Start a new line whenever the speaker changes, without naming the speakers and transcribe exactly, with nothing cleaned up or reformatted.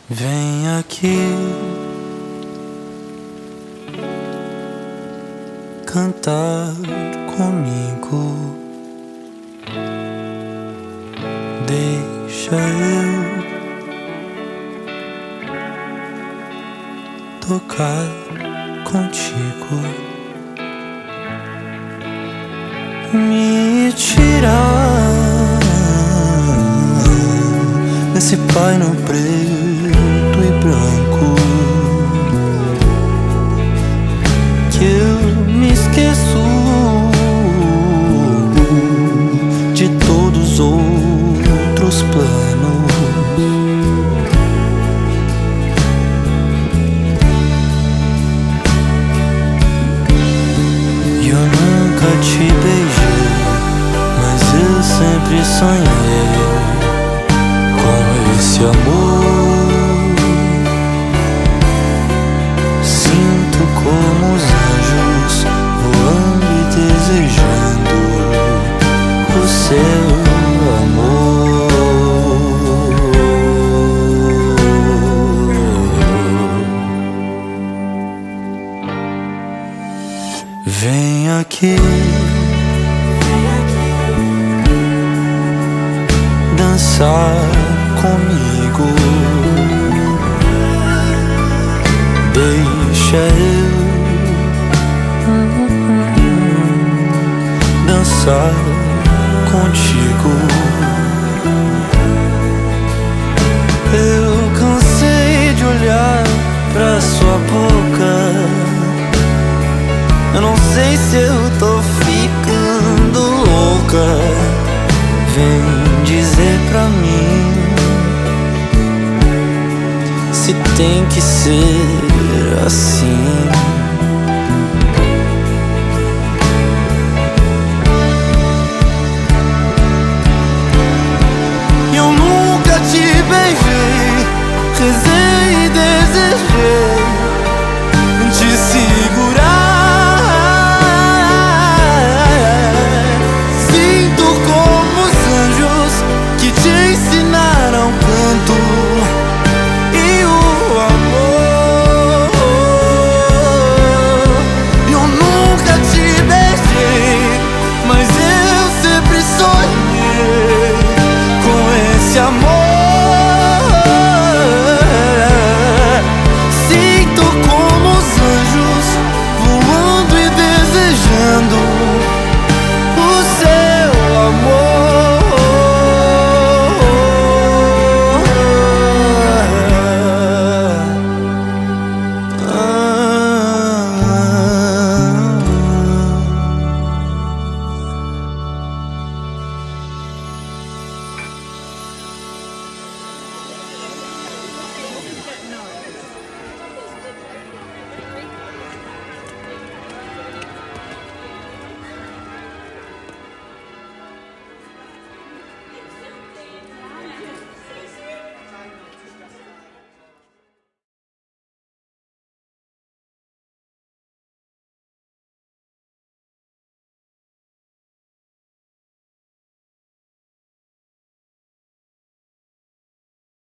Vem aqui cantar comigo, deixa eu tocar contigo, me tirar desse paino preto e branco, que eu me esqueço de todos os outros planos. E eu nunca te beijei, mas eu sempre sonhei com esse amor. Sinto como os anjos voando e desejando o seu amor. Vem aqui dançar comigo, deixa eu dançar contigo. Eu cansei de olhar pra sua boca, eu não sei se eu tô ficando louca. Vem dizer pra mim se tem que ser assim. Eu nunca te beijei, rezei